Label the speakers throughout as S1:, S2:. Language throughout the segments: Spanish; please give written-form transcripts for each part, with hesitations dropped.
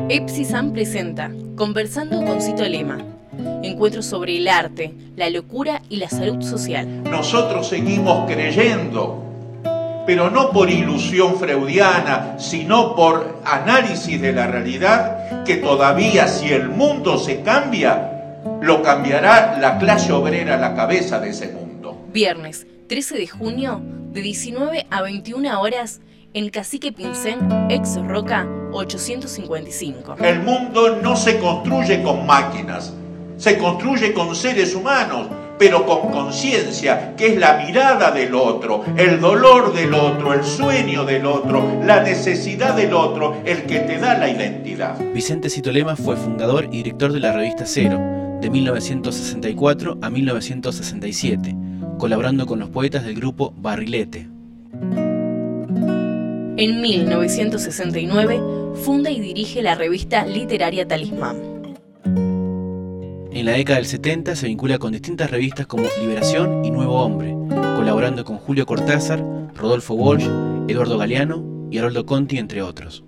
S1: Epsisan presenta Conversando con Cito Lema. Encuentros sobre el arte, la locura y la salud social.
S2: Nosotros seguimos creyendo, pero no por ilusión freudiana, sino por análisis de la realidad, que todavía si el mundo se cambia, lo cambiará la clase obrera a la cabeza de ese mundo.
S1: Viernes 13 de junio, de 19 a 21 horas, en Cacique Pincén, ex Roca 855.
S2: El mundo no se construye con máquinas, se construye con seres humanos, pero con conciencia, que es la mirada del otro, el dolor del otro, el sueño del otro, la necesidad del otro, el que te da la identidad.
S3: Vicente Cito Lema fue fundador y director de la revista Cero, de 1964 a 1967, colaborando con los poetas del grupo Barrilete.
S1: En 1969 funda y dirige la revista literaria Talismán.
S3: En la década del 70 se vincula con distintas revistas como Liberación y Nuevo Hombre, colaborando con Julio Cortázar, Rodolfo Walsh, Eduardo Galeano y Haroldo Conti, entre otros.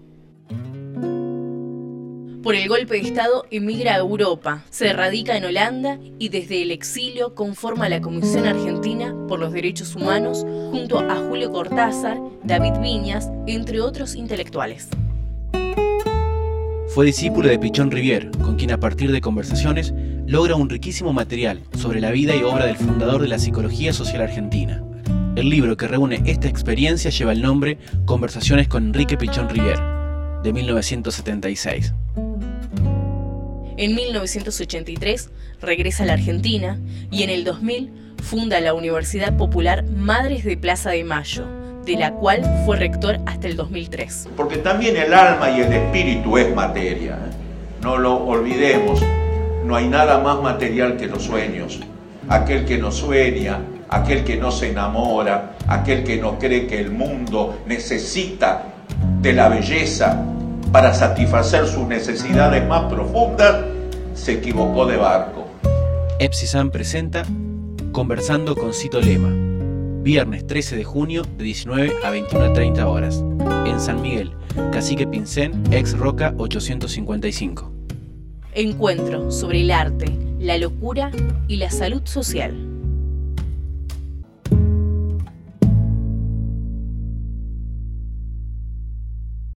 S1: Por el golpe de Estado emigra a Europa, se radica en Holanda y desde el exilio conforma la Comisión Argentina por los Derechos Humanos junto a Julio Cortázar, David Viñas, entre otros intelectuales.
S3: Fue discípulo de Pichón Rivière, con quien a partir de conversaciones logra un riquísimo material sobre la vida y obra del fundador de la psicología social argentina. El libro que reúne esta experiencia lleva el nombre Conversaciones con Enrique Pichón Rivière, de 1976.
S1: En 1983 regresa a la Argentina y en el 2000 funda la Universidad Popular Madres de Plaza de Mayo, de la cual fue rector hasta el 2003.
S2: Porque también el alma y el espíritu es materia, no lo olvidemos, no hay nada más material que los sueños. Aquel que no sueña, aquel que no se enamora, aquel que no cree que el mundo necesita de la belleza para satisfacer sus necesidades más profundas, se equivocó de barco.
S3: Epsisan presenta Conversando con Cito Lema, viernes 13 de junio de 19 a 21:30 horas, en San Miguel, Cacique Pincén, ex Roca 855.
S1: Encuentro sobre el arte, la locura y la salud social.